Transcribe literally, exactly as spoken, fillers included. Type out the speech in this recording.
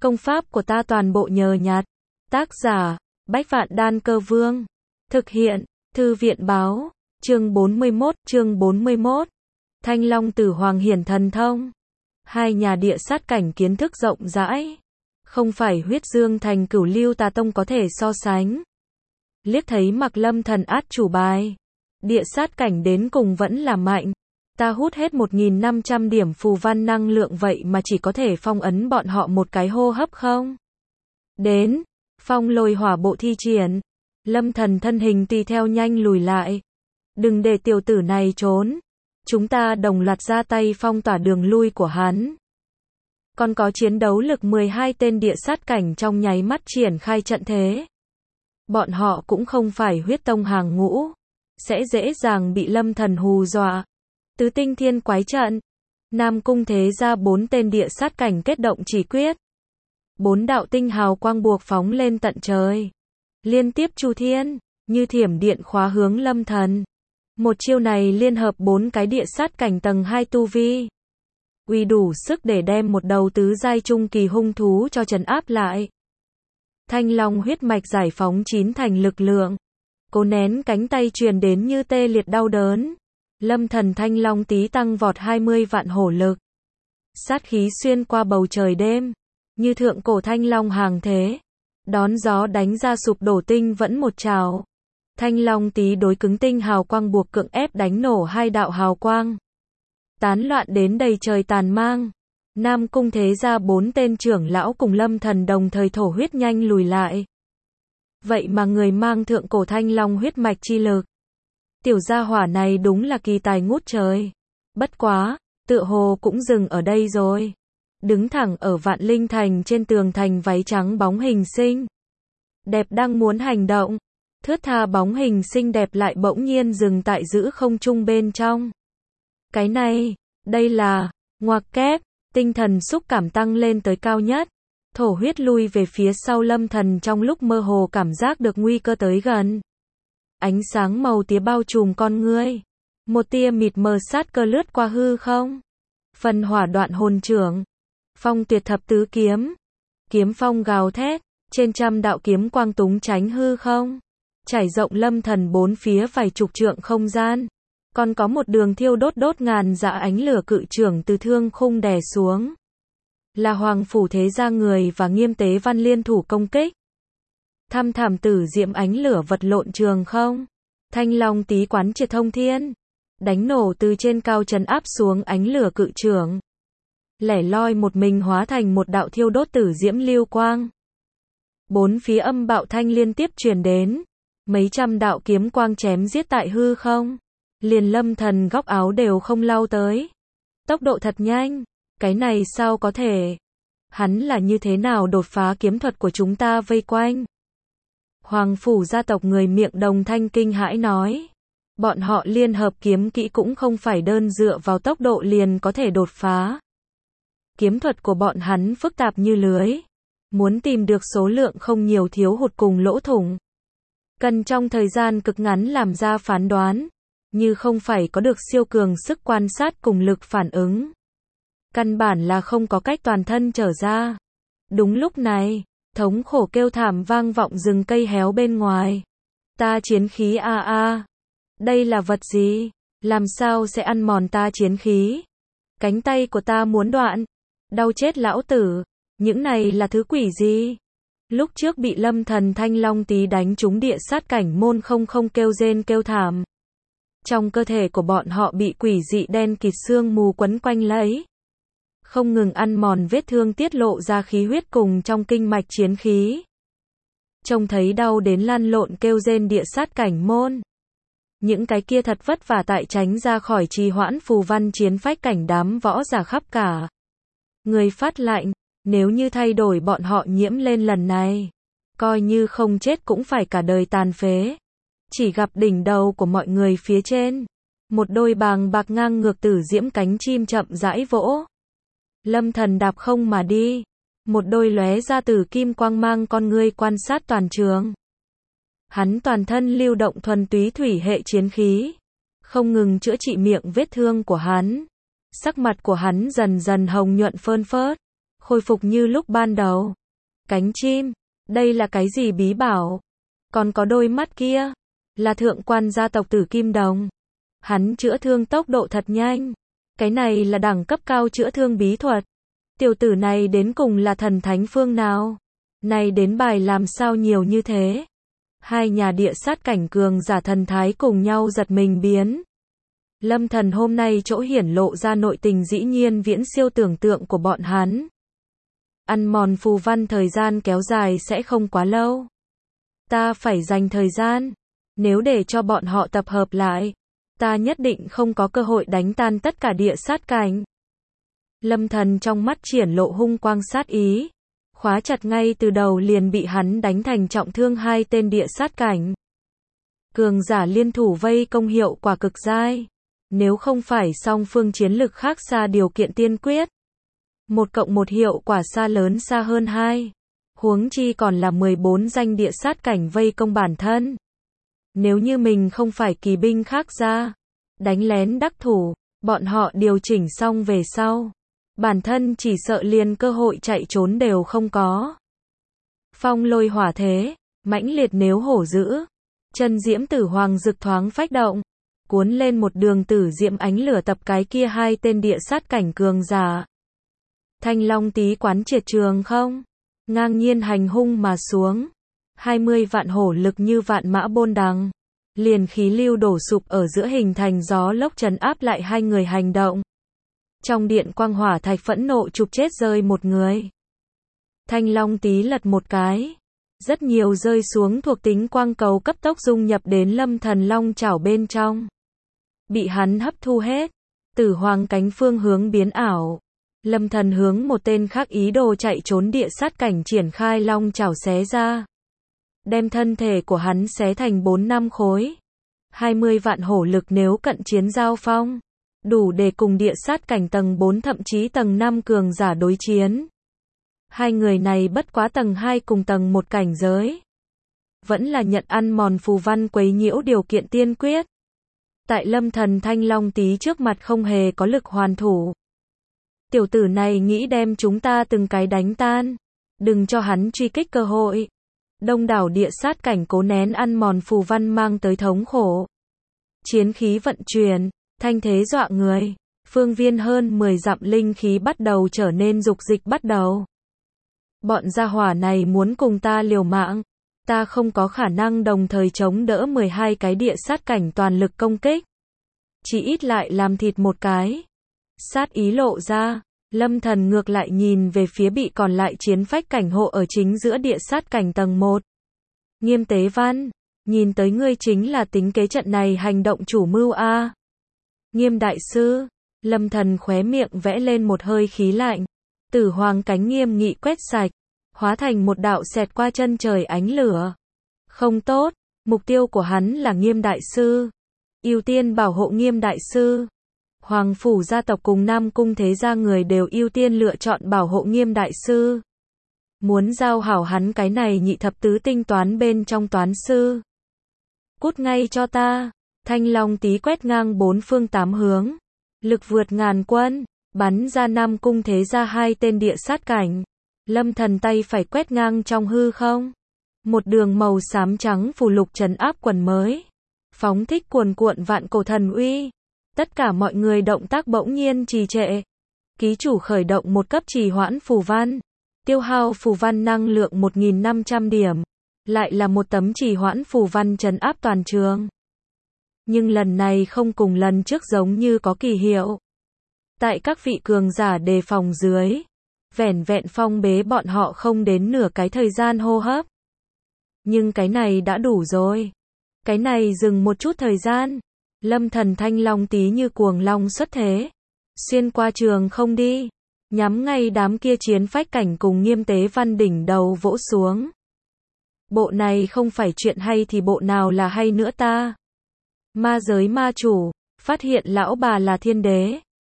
Công pháp của ta toàn bộ nhờ nhặt. Tác giả, Bách Vạn Đan Cơ Vương. Thực hiện, Thư viện báo. Chương bốn mươi mốt, chương bốn mươi mốt. Thanh Long Tử Hoàng Hiển Thần Thông. Hai nhà địa sát cảnh kiến thức rộng rãi. Không phải huyết dương thành cửu lưu tà tông có thể so sánh. Liếc thấy Mặc Lâm thần át chủ bài. Địa sát cảnh đến cùng vẫn là mạnh. Ta hút hết một nghìn năm trăm điểm phù văn năng lượng vậy mà chỉ có thể phong ấn bọn họ một cái hô hấp không? Đến, phong lôi hỏa bộ thi triển. Lâm thần thân hình tùy theo nhanh lùi lại. Đừng để tiểu tử này trốn. Chúng ta đồng loạt ra tay phong tỏa đường lui của hắn. Còn có chiến đấu lực mười hai tên địa sát cảnh trong nháy mắt triển khai trận thế. Bọn họ cũng không phải huyết tông hàng ngũ. Sẽ dễ dàng bị lâm thần hù dọa. Tứ tinh thiên quái trận. Nam cung thế ra bốn tên địa sát cảnh kết động chỉ quyết. Bốn đạo tinh hào quang buộc phóng lên tận trời. Liên tiếp chu thiên, như thiểm điện khóa hướng lâm thần. Một chiêu này liên hợp bốn cái địa sát cảnh tầng hai tu vi. Uy đủ sức để đem một đầu tứ giai trung kỳ hung thú cho trấn áp lại. Thanh long huyết mạch giải phóng chín thành lực lượng. Cố nén cánh tay truyền đến như tê liệt đau đớn. Lâm thần thanh long tí tăng vọt hai mươi vạn hổ lực. Sát khí xuyên qua bầu trời đêm. Như thượng cổ thanh long hàng thế. Đón gió đánh ra sụp đổ tinh vẫn một trào. Thanh long tí đối cứng tinh hào quang buộc cưỡng ép đánh nổ hai đạo hào quang. Tán loạn đến đầy trời tàn mang. Nam cung thế ra bốn tên trưởng lão cùng lâm thần đồng thời thổ huyết nhanh lùi lại. Vậy mà người mang thượng cổ thanh long huyết mạch chi lực. Tiểu gia hỏa này đúng là kỳ tài ngút trời. Bất quá, tựa hồ cũng dừng ở đây rồi. Đứng thẳng ở Vạn Linh Thành trên tường thành váy trắng bóng hình xinh. Đẹp đang muốn hành động. Thướt tha bóng hình xinh đẹp lại bỗng nhiên dừng tại giữa không trung bên trong. Cái này, đây là, ngoặc kép, tinh thần xúc cảm tăng lên tới cao nhất. Thổ huyết lui về phía sau lâm thần trong lúc mơ hồ cảm giác được nguy cơ tới gần. Ánh sáng màu tía bao trùm con ngươi. Một tia mịt mờ sát cơ lướt qua hư không. Phần hỏa đoạn hồn trưởng. Phong tuyệt thập tứ kiếm. Kiếm phong gào thét. Trên trăm đạo kiếm quang túng tránh hư không. Trải rộng lâm thần bốn phía vài chục trượng không gian. Còn có một đường thiêu đốt đốt ngàn dạ ánh lửa cự trưởng từ thương khung đè xuống. Là hoàng phủ thế gia người và nghiêm tế văn liên thủ công kích. Thăm thảm tử diệm ánh lửa vật lộn trường không. Thanh long tí quán triệt thông thiên. Đánh nổ từ trên cao trấn áp xuống ánh lửa cự trưởng. Lẻ loi một mình hóa thành một đạo thiêu đốt tử diễm lưu quang. Bốn phía âm bạo thanh liên tiếp truyền đến. Mấy trăm đạo kiếm quang chém giết tại hư không. Liền lâm thần góc áo đều không lau tới. Tốc độ thật nhanh. Cái này sao có thể? Hắn là như thế nào đột phá kiếm thuật của chúng ta vây quanh? Hoàng phủ gia tộc người miệng đồng thanh kinh hãi nói. Bọn họ liên hợp kiếm kỹ cũng không phải đơn dựa vào tốc độ liền có thể đột phá. Kiếm thuật của bọn hắn phức tạp như lưới. Muốn tìm được số lượng không nhiều thiếu hụt cùng lỗ thủng. Cần trong thời gian cực ngắn làm ra phán đoán. Như không phải có được siêu cường sức quan sát cùng lực phản ứng. Căn bản là không có cách toàn thân trở ra. Đúng lúc này, thống khổ kêu thảm vang vọng rừng cây héo bên ngoài. Ta chiến khí a a. Đây là vật gì? Làm sao sẽ ăn mòn ta chiến khí? Cánh tay của ta muốn đoạn. Đau chết lão tử. Những này là thứ quỷ gì? Lúc trước bị lâm thần thanh long tí đánh trúng địa sát cảnh môn không không kêu rên kêu thảm. Trong cơ thể của bọn họ bị quỷ dị đen kịt sương mù quấn quanh lấy. Không ngừng ăn mòn vết thương tiết lộ ra khí huyết cùng trong kinh mạch chiến khí. Trông thấy đau đến lăn lộn kêu rên địa sát cảnh môn. Những cái kia thật vất vả tại tránh ra khỏi trì hoãn phù văn chiến phách cảnh đám võ giả khắp cả. Người phát lạnh, nếu như thay đổi bọn họ nhiễm lên lần này. Coi như không chết cũng phải cả đời tàn phế. Chỉ gặp đỉnh đầu của mọi người phía trên. Một đôi bàng bạc ngang ngược tử diễm cánh chim chậm rãi vỗ. Lâm thần đạp không mà đi. Một đôi lóe ra từ kim quang mang con ngươi quan sát toàn trường. Hắn toàn thân lưu động thuần túy thủy hệ chiến khí. Không ngừng chữa trị miệng vết thương của hắn. Sắc mặt của hắn dần dần hồng nhuận phơn phớt. khôi phục như lúc ban đầu. Cánh chim, đây là cái gì bí bảo? Còn có đôi mắt kia, là thượng quan gia tộc Tử Kim Đồng. Hắn chữa thương tốc độ thật nhanh. Cái này là đẳng cấp cao chữa thương bí thuật. Tiểu tử này đến cùng là thần thánh phương nào? Này đến bài làm sao nhiều như thế? Hai nhà địa sát cảnh cường giả thần thái cùng nhau giật mình biến. Lâm Thần hôm nay chỗ hiển lộ ra nội tình dĩ nhiên viễn siêu tưởng tượng của bọn hắn. Ăn mòn phù văn thời gian kéo dài sẽ không quá lâu. Ta phải dành thời gian. Nếu để cho bọn họ tập hợp lại, ta nhất định không có cơ hội đánh tan tất cả địa sát cảnh. Lâm Thần trong mắt triển lộ hung quang sát ý. Khóa chặt ngay từ đầu liền bị hắn đánh thành trọng thương hai tên địa sát cảnh. Cường giả liên thủ vây công hiệu quả cực dai. Nếu không phải song phương chiến lực khác xa điều kiện tiên quyết. Một cộng một hiệu quả xa lớn xa hơn hai. Huống chi còn là mười bốn danh địa sát cảnh vây công bản thân. Nếu như mình không phải kỳ binh khác ra, đánh lén đắc thủ, bọn họ điều chỉnh xong về sau. Bản thân chỉ sợ liền cơ hội chạy trốn đều không có. Phong lôi hỏa thế, mãnh liệt nếu hổ dữ. Chân diễm tử hoàng rực thoáng phách động. Cuốn lên một đường tử diễm ánh lửa tập cái kia hai tên địa sát cảnh cường giả. Thanh long tí quán triệt trường không? Ngang nhiên hành hung mà xuống. hai mươi vạn hổ lực như vạn mã bôn đằng. Liền khí lưu đổ sụp ở giữa hình thành gió lốc trấn áp lại hai người hành động. Trong điện quang hỏa thạch phẫn nộ chụp chết rơi một người. Thanh long tí lật một cái. Rất nhiều rơi xuống thuộc tính quang cầu cấp tốc dung nhập đến Lâm Thần long chảo bên trong. Bị hắn hấp thu hết. Tử hoàng cánh phương hướng biến ảo. Lâm Thần hướng một tên khác ý đồ chạy trốn địa sát cảnh triển khai long chảo xé ra. Đem thân thể của hắn xé thành bốn năm khối. hai mươi vạn hổ lực nếu cận chiến giao phong. Đủ để cùng địa sát cảnh tầng bốn thậm chí tầng năm cường giả đối chiến. Hai người này bất quá tầng hai cùng tầng một cảnh giới. Vẫn là nhận ăn mòn phù văn quấy nhiễu điều kiện tiên quyết. Tại Lâm Thần Thanh Long tí trước mặt không hề có lực hoàn thủ. Tiểu tử này nghĩ đem chúng ta từng cái đánh tan. Đừng cho hắn truy kích cơ hội. Đông đảo địa sát cảnh cố nén ăn mòn phù văn mang tới thống khổ. Chiến khí vận chuyển, thanh thế dọa người. Phương viên hơn mười dặm linh khí bắt đầu trở nên dục dịch bắt đầu. Bọn gia hỏa này muốn cùng ta liều mạng. Ta không có khả năng đồng thời chống đỡ mười hai cái địa sát cảnh toàn lực công kích. Chỉ ít lại làm thịt một cái. Sát ý lộ ra, Lâm Thần ngược lại nhìn về phía bị còn lại chiến phách cảnh hộ ở chính giữa địa sát cảnh tầng một. Nghiêm Tế Văn, nhìn tới ngươi chính là tính kế trận này hành động chủ mưu a. Nghiêm đại sư, Lâm Thần khóe miệng vẽ lên một hơi khí lạnh. Tử hoàng cánh nghiêm nghị quét sạch, hóa thành một đạo xẹt qua chân trời ánh lửa. Không tốt, mục tiêu của hắn là Nghiêm đại sư. Ưu tiên bảo hộ Nghiêm đại sư. Hoàng phủ gia tộc cùng Nam cung thế gia người đều ưu tiên lựa chọn bảo hộ Nghiêm đại sư. Muốn giao hảo hắn cái này nhị thập tứ tinh toán bên trong toán sư. Cút ngay cho ta. Thanh long tí quét ngang bốn phương tám hướng. Lực vượt ngàn quân, bắn ra Nam cung thế gia hai tên địa sát cảnh. Lâm Thần tay phải quét ngang trong hư không. Một đường màu xám trắng phù lục trấn áp quần mới. Phóng thích cuồn cuộn vạn cổ thần uy. Tất cả mọi người động tác bỗng nhiên trì trệ. Ký chủ khởi động một cấp trì hoãn phù văn. Tiêu hao phù văn năng lượng một nghìn năm trăm điểm. Lại là một tấm trì hoãn phù văn trấn áp toàn trường. Nhưng lần này không cùng lần trước giống như có kỳ hiệu. Tại các vị cường giả đề phòng dưới. Vẻn vẹn phong bế bọn họ không đến nửa cái thời gian hô hấp. Nhưng cái này đã đủ rồi. Cái này dừng một chút thời gian. Lâm Thần Thanh long tí như cuồng long xuất thế. Xuyên qua trường không đi. Nhắm ngay đám kia chiến phách cảnh cùng Nghiêm Tế Văn đỉnh đầu vỗ xuống. Bộ này không phải chuyện hay thì bộ nào là hay nữa ta. Ma giới ma chủ, phát hiện lão bà là thiên đế.